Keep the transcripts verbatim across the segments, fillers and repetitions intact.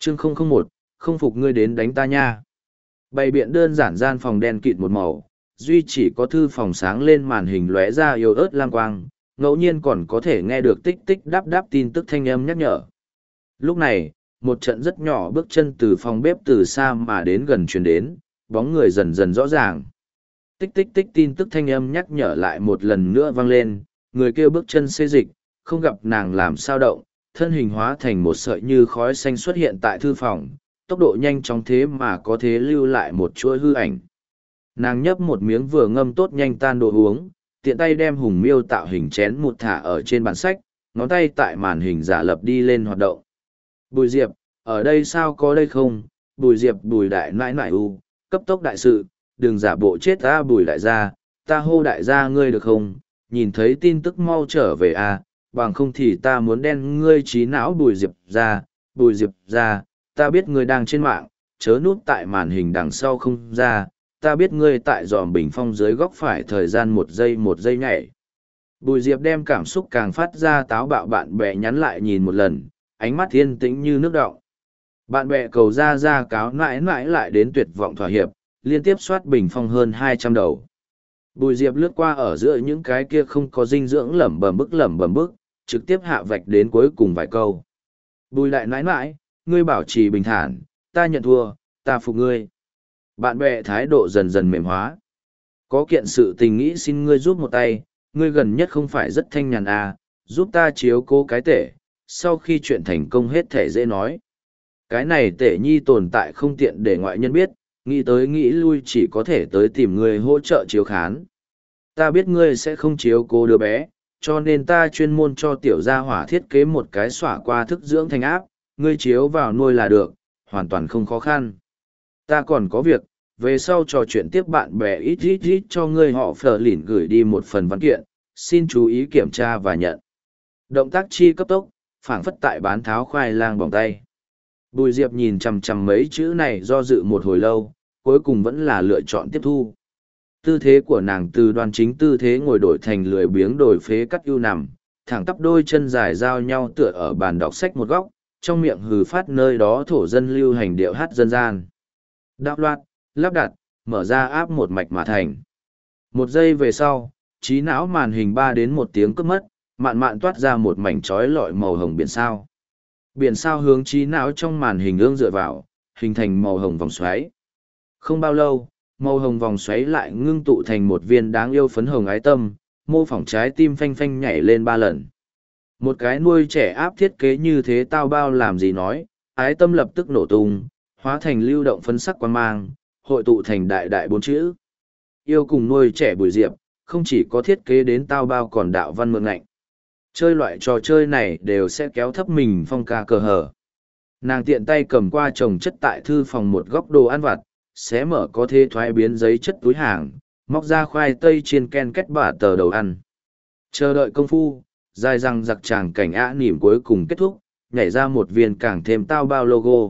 chương không không một, không phục ngươi đến đánh ta nha. Bày biện đơn giản gian phòng đen kịt một màu, duy chỉ có thư phòng sáng lên màn hình lóe ra yếu ớt lam quang, ngẫu nhiên còn có thể nghe được tích tích đáp đáp tin tức thanh âm nhắc nhở. Lúc này, một trận rất nhỏ bước chân từ phòng bếp từ xa mà đến gần truyền đến, bóng người dần dần rõ ràng. Tích tích tích tin tức thanh âm nhắc nhở lại một lần nữa vang lên, người kêu bước chân xê dịch, không gặp nàng làm sao động, thân hình hóa thành một sợi như khói xanh xuất hiện tại thư phòng, tốc độ nhanh chóng thế mà có thể lưu lại một chuỗi hư ảnh. Nàng nhấp một miếng vừa ngâm tốt nhanh tan đồ uống, tiện tay đem hùng miêu tạo hình chén một thả ở trên bàn sách, ngón tay tại màn hình giả lập đi lên hoạt động. Bùi Diệp, ở đây sao có đây không? Bùi Diệp bùi đại nãi nãi u, cấp tốc đại sự, đừng giả bộ chết ta bùi đại gia, ta hô đại gia ngươi được không? Nhìn thấy tin tức mau trở về à, bằng không thì ta muốn đen ngươi trí não bùi Diệp ra, bùi Diệp ra, ta biết ngươi đang trên mạng, chớ núp tại màn hình đằng sau không ra, ta biết ngươi tại dòm bình phong dưới góc phải thời gian một giây một giây nhảy. Bùi Diệp đem cảm xúc càng phát ra táo bạo bạn bè nhắn lại nhìn một lần, ánh mắt thiên tĩnh như nước đọng. Bạn bè cầu ra ra cáo mãi mãi lại đến tuyệt vọng thỏa hiệp, liên tiếp soát bình phong hơn hai trăm đầu. Bùi Diệp lướt qua ở giữa những cái kia không có dinh dưỡng lẩm bẩm bức lẩm bẩm bức, trực tiếp hạ vạch đến cuối cùng vài câu. Bùi lại nãi nãi, ngươi bảo trì bình thản, ta nhận thua, ta phục ngươi. Bạn bè thái độ dần dần mềm hóa. Có kiện sự tình nghĩ xin ngươi giúp một tay, ngươi gần nhất không phải rất thanh nhàn à, giúp ta chiếu cố cái tể, sau khi chuyện thành công hết thể dễ nói. Cái này tể nhi tồn tại không tiện để ngoại nhân biết, nghĩ tới nghĩ lui chỉ có thể tới tìm ngươi hỗ trợ chiếu khán. Ta biết ngươi sẽ không chiếu cố đứa bé, cho nên ta chuyên môn cho tiểu gia hỏa thiết kế một cái xỏa qua thức dưỡng thành áp, ngươi chiếu vào nuôi là được, hoàn toàn không khó khăn. Ta còn có việc, về sau trò chuyện tiếp bạn bè ít ít ít cho ngươi họ phở lỉn gửi đi một phần văn kiện, xin chú ý kiểm tra và nhận. Động tác chi cấp tốc, phảng phất tại bán tháo khoai lang bỏng tay. Bùi Diệp nhìn chằm chằm mấy chữ này do dự một hồi lâu, cuối cùng vẫn là lựa chọn tiếp thu. Tư thế của nàng từ đoan chính tư thế ngồi đổi thành lười biếng đổi phế cắt ưu nằm, thẳng tắp đôi chân dài giao nhau tựa ở bàn đọc sách một góc, trong miệng hừ phát nơi đó thổ dân lưu hành điệu hát dân gian. Đạo loạt, lắp đặt, mở ra áp một mạch mà thành. Một giây về sau, trí não màn hình ba đến một tiếng cướp mất, mạn mạn toát ra một mảnh trói lọi màu hồng biển sao. Biển sao hướng trí não trong màn hình ương dựa vào, hình thành màu hồng vòng xoáy. Không bao lâu, màu hồng vòng xoáy lại ngưng tụ thành một viên đáng yêu phấn hồng ái tâm, mô phỏng trái tim phanh phanh nhảy lên ba lần. Một cái nuôi trẻ áp thiết kế như thế tao bao làm gì nói, ái tâm lập tức nổ tung, hóa thành lưu động phấn sắc quan mang, hội tụ thành đại đại bốn chữ. Yêu cùng nuôi trẻ Bùi Diệp, không chỉ có thiết kế đến tao bao còn đạo văn mượn ngạnh. Chơi loại trò chơi này đều sẽ kéo thấp mình phong ca cờ hở. Nàng tiện tay cầm qua chồng chất tại thư phòng một góc đồ ăn vặt, xé mở có thể thoái biến giấy chất túi hàng, móc ra khoai tây chiên ken kết bả tờ đầu ăn. Chờ đợi công phu, dài răng giặc tràng cảnh ả nỉm cuối cùng kết thúc, nhảy ra một viên càng thêm tao bao logo.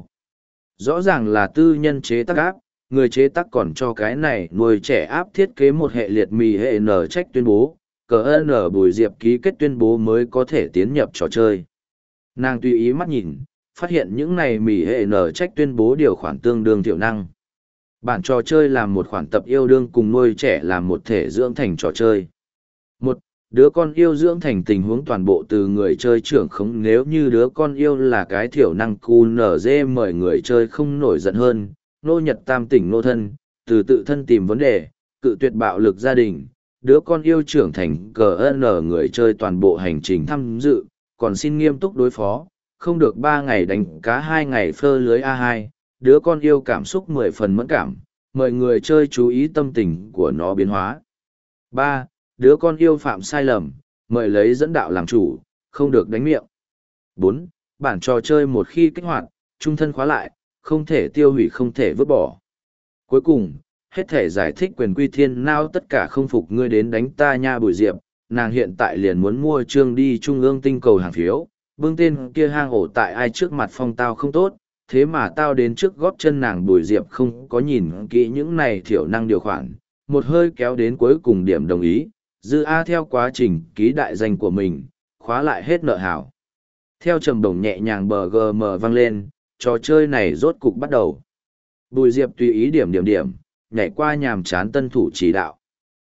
Rõ ràng là tư nhân chế tác áp, người chế tác còn cho cái này nuôi trẻ áp thiết kế một hệ liệt mì hệ nở trách tuyên bố, cờ nở Bùi Diệp ký kết tuyên bố mới có thể tiến nhập trò chơi. Nàng tùy ý mắt nhìn, phát hiện những này mì hệ nở trách tuyên bố điều khoản tương đương thiểu năng. Bản trò chơi làm một khoản tập yêu đương cùng nuôi trẻ làm một thể dưỡng thành trò chơi. Một, đứa con yêu dưỡng thành tình huống toàn bộ từ người chơi trưởng khống, nếu như đứa con yêu là cái thiểu năng cu nở dê mời người chơi không nổi giận hơn, nô nhật tam tỉnh nô thân, từ tự thân tìm vấn đề, cự tuyệt bạo lực gia đình, đứa con yêu trưởng thành cờ nở người chơi toàn bộ hành trình tham dự, còn xin nghiêm túc đối phó, không được ba ngày đánh cá hai ngày phơ lưới a hai, đứa con yêu cảm xúc mười phần mẫn cảm, mời người chơi chú ý tâm tình của nó biến hóa. Ba, đứa con yêu phạm sai lầm, mời lấy dẫn đạo làm chủ, không được đánh miệng. Bốn, bản trò chơi một khi kích hoạt, trung thân khóa lại, không thể tiêu hủy không thể vứt bỏ. Cuối cùng, hết thể giải thích quyền quy thiên nào tất cả không phục ngươi đến đánh ta nha Bùi Diệp, nàng hiện tại liền muốn mua trương đi trung ương tinh cầu hàng phiếu, bưng tên kia hang ổ tại ai trước mặt phong tao không tốt, thế mà tao đến trước gót chân nàng Bùi Diệp không có nhìn kỹ những này thiểu năng điều khoản, một hơi kéo đến cuối cùng điểm đồng ý, dư A theo quá trình ký đại danh của mình, khóa lại hết nợ hảo. Theo trầm đồng nhẹ nhàng bờ gm vang lên, trò chơi này rốt cục bắt đầu. Bùi Diệp tùy ý điểm điểm điểm, nhảy qua nhàm chán tân thủ chỉ đạo.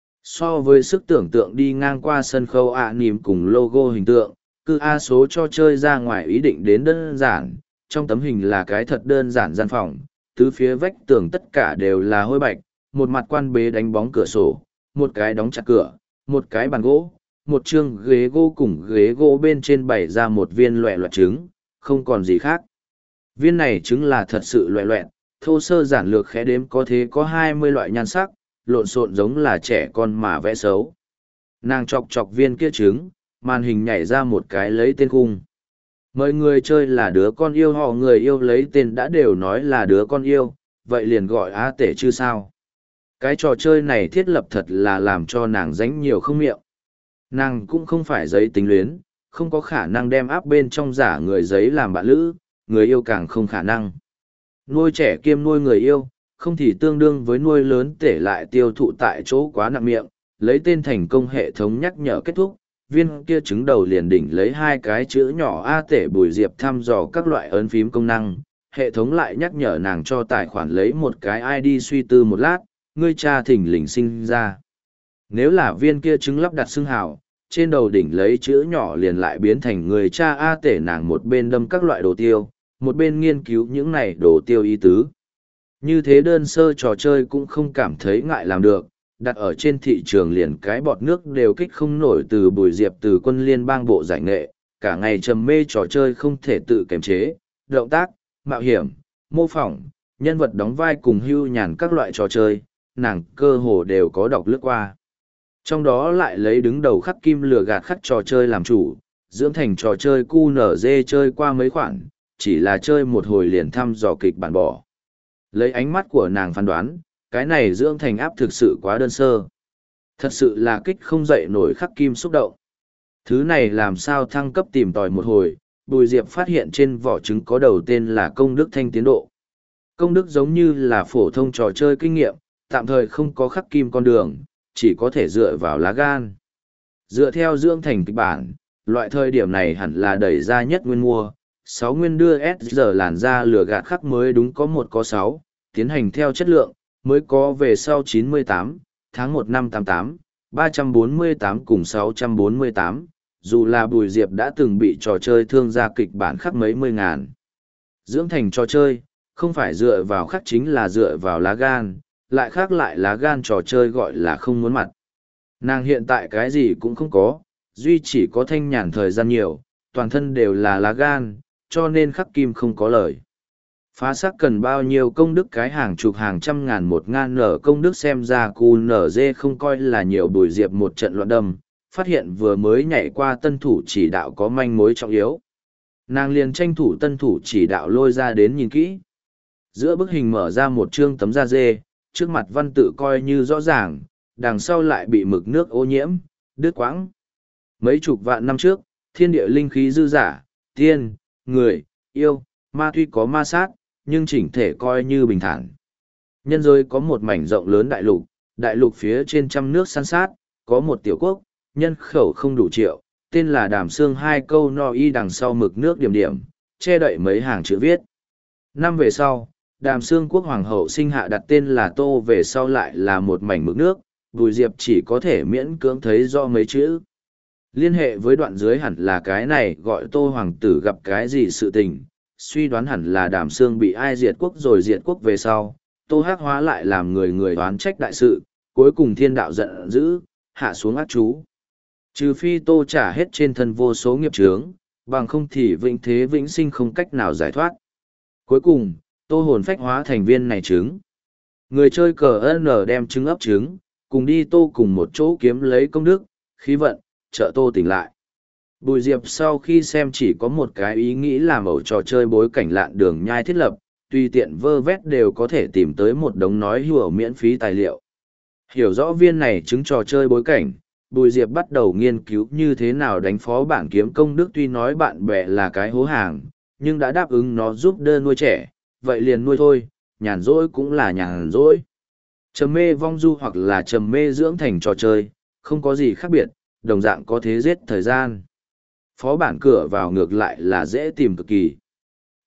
So với sức tưởng tượng đi ngang qua sân khấu ạ nỉm cùng logo hình tượng, cứ A số cho chơi ra ngoài ý định đến đơn giản, trong tấm hình là cái thật đơn giản gian phòng, tứ phía vách tường tất cả đều là hôi bạch, một mặt quan bế đánh bóng cửa sổ, một cái đóng chặt cửa, một cái bàn gỗ, một chương ghế gỗ cùng ghế gỗ bên trên bày ra một viên loẹ loẹt trứng, không còn gì khác. Viên này trứng là thật sự loẹ loẹt, thô sơ giản lược khẽ đếm có thế có hai mươi loại nhan sắc, lộn xộn giống là trẻ con mà vẽ xấu. Nàng chọc chọc viên kia trứng, màn hình nhảy ra một cái lấy tên khung. Mời người chơi là đứa con yêu, họ người yêu lấy tên đã đều nói là đứa con yêu, vậy liền gọi á tể chứ sao. Cái trò chơi này thiết lập thật là làm cho nàng dánh nhiều không miệng. Nàng cũng không phải giấy tính luyến, không có khả năng đem áp bên trong giả người giấy làm bạn lữ, người yêu càng không khả năng. Nuôi trẻ kiêm nuôi người yêu, không thì tương đương với nuôi lớn tể lại tiêu thụ tại chỗ quá nặng miệng, lấy tên thành công hệ thống nhắc nhở kết thúc, viên kia trứng đầu liền đỉnh lấy hai cái chữ nhỏ A tể Bùi Diệp thăm dò các loại ấn phím công năng, hệ thống lại nhắc nhở nàng cho tài khoản lấy một cái i đê suy tư một lát, ngươi cha thỉnh lình sinh ra. Nếu là viên kia trứng lắp đặt xưng hào, trên đầu đỉnh lấy chữ nhỏ liền lại biến thành người cha A tể nàng một bên đâm các loại đồ tiêu, một bên nghiên cứu những này đồ tiêu ý tứ. Như thế đơn sơ trò chơi cũng không cảm thấy ngại làm được, đặt ở trên thị trường liền cái bọt nước đều kích không nổi từ Bùi Diệp từ quân liên bang bộ giải nghệ, cả ngày trầm mê trò chơi không thể tự kiềm chế, động tác, mạo hiểm, mô phỏng, nhân vật đóng vai cùng hưu nhàn các loại trò chơi, nàng cơ hồ đều có đọc lướt qua. Trong đó lại lấy đứng đầu khắc kim lừa gạt khắc trò chơi làm chủ, dưỡng thành trò chơi cu nở dê chơi qua mấy khoản, chỉ là chơi một hồi liền thăm dò kịch bản bỏ. Lấy ánh mắt của nàng phán đoán, cái này dưỡng thành áp thực sự quá đơn sơ. Thật sự là kích không dậy nổi khắc kim xúc động. Thứ này làm sao thăng cấp tìm tòi một hồi, Bùi Diệp phát hiện trên vỏ trứng có đầu tên là công đức thanh tiến độ. Công đức giống như là phổ thông trò chơi kinh nghiệm, tạm thời không có khắc kim con đường, chỉ có thể dựa vào lá gan. Dựa theo dưỡng thành kịch bản, loại thời điểm này hẳn là đẩy ra nhất nguyên mua, sáu nguyên đưa S giờ làn ra lừa gạt khắc mới đúng có một có sáu, tiến hành theo chất lượng, mới có về sau chín mươi tám, tháng một năm tám tám, ba trăm bốn mươi tám cùng sáu trăm bốn mươi tám, dù là Bùi Diệp đã từng bị trò chơi thương gia kịch bản khắc mấy mươi ngàn. Dưỡng thành trò chơi, không phải dựa vào khắc chính là dựa vào lá gan, lại khác lại lá gan trò chơi gọi là không muốn mặt. Nàng hiện tại cái gì cũng không có, duy chỉ có thanh nhàn thời gian nhiều, toàn thân đều là lá gan, cho nên khắc kim không có lời. Phá xác cần bao nhiêu công đức cái hàng chục hàng trăm ngàn một ngàn nở công đức xem ra cu nở dê không coi là nhiều. Bùi Diệp một trận loạn đâm, phát hiện vừa mới nhảy qua tân thủ chỉ đạo có manh mối trọng yếu. Nàng liền tranh thủ tân thủ chỉ đạo lôi ra đến nhìn kỹ. Giữa bức hình mở ra một chương tấm da dê, trước mặt văn tự coi như rõ ràng, đằng sau lại bị mực nước ô nhiễm, đứt quãng. Mấy chục vạn năm trước, thiên địa linh khí dư giả, tiên, người, yêu, ma tuy có ma sát, nhưng chỉnh thể coi như bình thản. Nhân giới có một mảnh rộng lớn đại lục, đại lục phía trên trăm nước san sát, có một tiểu quốc, nhân khẩu không đủ triệu, tên là Đàm Xương, hai câu no y đằng sau mực nước điểm điểm, che đậy mấy hàng chữ viết. Năm về sau, Đàm Xương quốc hoàng hậu sinh hạ đặt tên là Tô, về sau lại là một mảnh mực nước, Bùi Diệp chỉ có thể miễn cưỡng thấy do mấy chữ. Liên hệ với đoạn dưới hẳn là cái này gọi Tô hoàng tử gặp cái gì sự tình, suy đoán hẳn là Đàm Xương bị ai diệt quốc rồi diệt quốc về sau, Tô Hắc hóa lại làm người người đoán trách đại sự, cuối cùng thiên đạo giận dữ, hạ xuống ác chú. Trừ phi Tô trả hết trên thân vô số nghiệp chướng, bằng không thì vĩnh thế vĩnh sinh không cách nào giải thoát. Cuối cùng, Tô hồn phách hóa thành viên này trứng. Người chơi cờ N đem trứng ấp trứng, cùng đi Tô cùng một chỗ kiếm lấy công đức, khí vận, trợ Tô tỉnh lại. Bùi Diệp sau khi xem chỉ có một cái ý nghĩ làm ẩu trò chơi bối cảnh lạn đường nhai thiết lập, tùy tiện vơ vét đều có thể tìm tới một đống nói hùa miễn phí tài liệu. Hiểu rõ viên này chứng trò chơi bối cảnh, Bùi Diệp bắt đầu nghiên cứu như thế nào đánh phó bản kiếm công đức, tuy nói bạn bè là cái hố hàng, nhưng đã đáp ứng nó giúp đỡ nuôi trẻ, vậy liền nuôi thôi, nhàn rỗi cũng là nhàn rỗi. Trầm mê vong du hoặc là trầm mê dưỡng thành trò chơi, không có gì khác biệt, đồng dạng có thế giết thời gian. Phó bản cửa vào ngược lại là dễ tìm cực kỳ.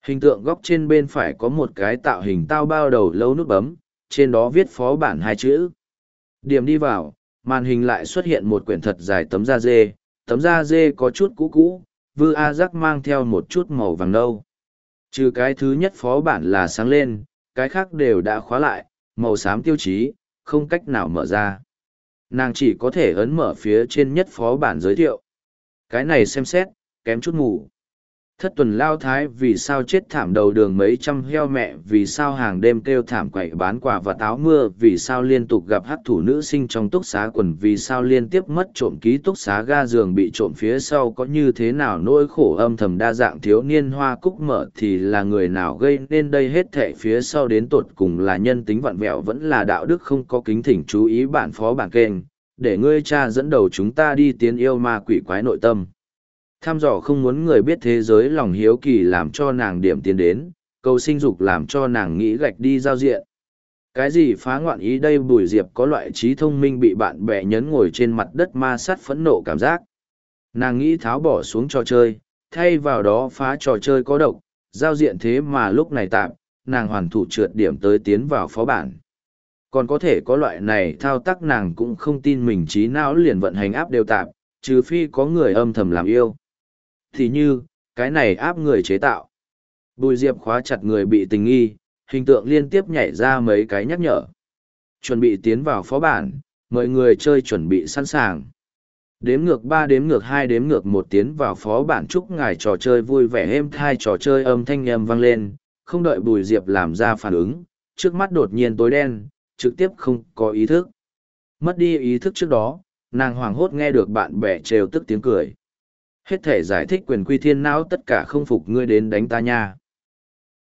Hình tượng góc trên bên phải có một cái tạo hình tao bao đầu lâu nút bấm, trên đó viết phó bản hai chữ. Điểm đi vào, màn hình lại xuất hiện một quyển thật dài tấm da dê, tấm da dê có chút cũ cũ, vư a rắc mang theo một chút màu vàng nâu. Trừ cái thứ nhất phó bản là sáng lên, cái khác đều đã khóa lại, màu xám tiêu chí, không cách nào mở ra. Nàng chỉ có thể ấn mở phía trên nhất phó bản giới thiệu. Cái này xem xét, kém chút ngủ. Thất tuần lao thái vì sao chết thảm đầu đường mấy trăm heo mẹ, vì sao hàng đêm kêu thảm quậy bán quả và táo mưa, vì sao liên tục gặp hắc thủ nữ sinh trong túc xá quần, vì sao liên tiếp mất trộm ký túc xá ga giường bị trộm, phía sau có như thế nào nỗi khổ âm thầm đa dạng, thiếu niên hoa cúc mở thì là người nào gây nên đây hết thệ, phía sau đến tột cùng là nhân tính vặn vẹo vẫn là đạo đức không có kính thỉnh chú ý bản phó bản kênh, để ngươi cha dẫn đầu chúng ta đi tiến yêu ma quỷ quái nội tâm. Tham dò không muốn người biết thế giới, lòng hiếu kỳ làm cho nàng điểm tiến đến, cầu sinh dục làm cho nàng nghĩ gạch đi giao diện. Cái gì phá ngoạn ý đây? Bùi Diệp có loại trí thông minh bị bạn bè nhấn ngồi trên mặt đất ma sát phẫn nộ cảm giác. Nàng nghĩ tháo bỏ xuống trò chơi, thay vào đó phá trò chơi có độc, giao diện thế mà lúc này tạm, nàng hoàn thủ trượt điểm tới tiến vào phó bản. Còn có thể có loại này thao tác, nàng cũng không tin mình trí não liền vận hành áp đều tạm, trừ phi có người âm thầm làm yêu. Thì như, cái này áp người chế tạo. Bùi Diệp khóa chặt người bị tình nghi, hình tượng liên tiếp nhảy ra mấy cái nhắc nhở. Chuẩn bị tiến vào phó bản, mọi người chơi chuẩn bị sẵn sàng. Đếm ngược ba, đếm ngược hai, đếm ngược một, tiến vào phó bản, chúc ngài trò chơi vui vẻ êm thai. Trò chơi âm thanh em vang lên, không đợi Bùi Diệp làm ra phản ứng, trước mắt đột nhiên tối đen, trực tiếp không có ý thức. Mất đi ý thức trước đó, nàng hoảng hốt nghe được bạn bè trêu tức tiếng cười. Hết thể giải thích quyền quy thiên não, tất cả không phục ngươi đến đánh ta nha.